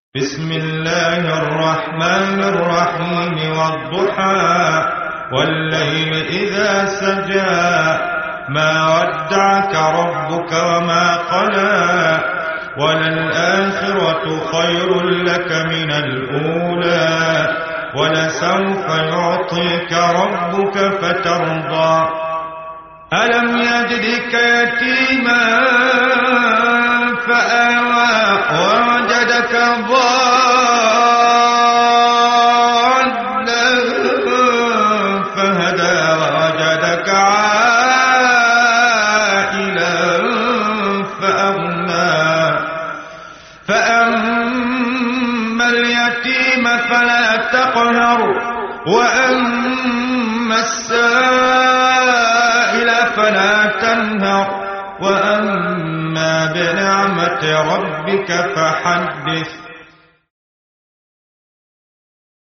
بسم الله الرحمن الرحيم والضحى والليل إذا سجى ما ودعك ربك وما قلى وللآخرة خير لك من الأولى ولسوف يعطيك ربك فترضى ألم يجدك يتيما فآوى ووجدك ضالا فهدى ووجدك عائلا فأغنى فأما اليتيم فلا تقهر وأما السائل فلا تنهر وأما بنعمة ربك فحدث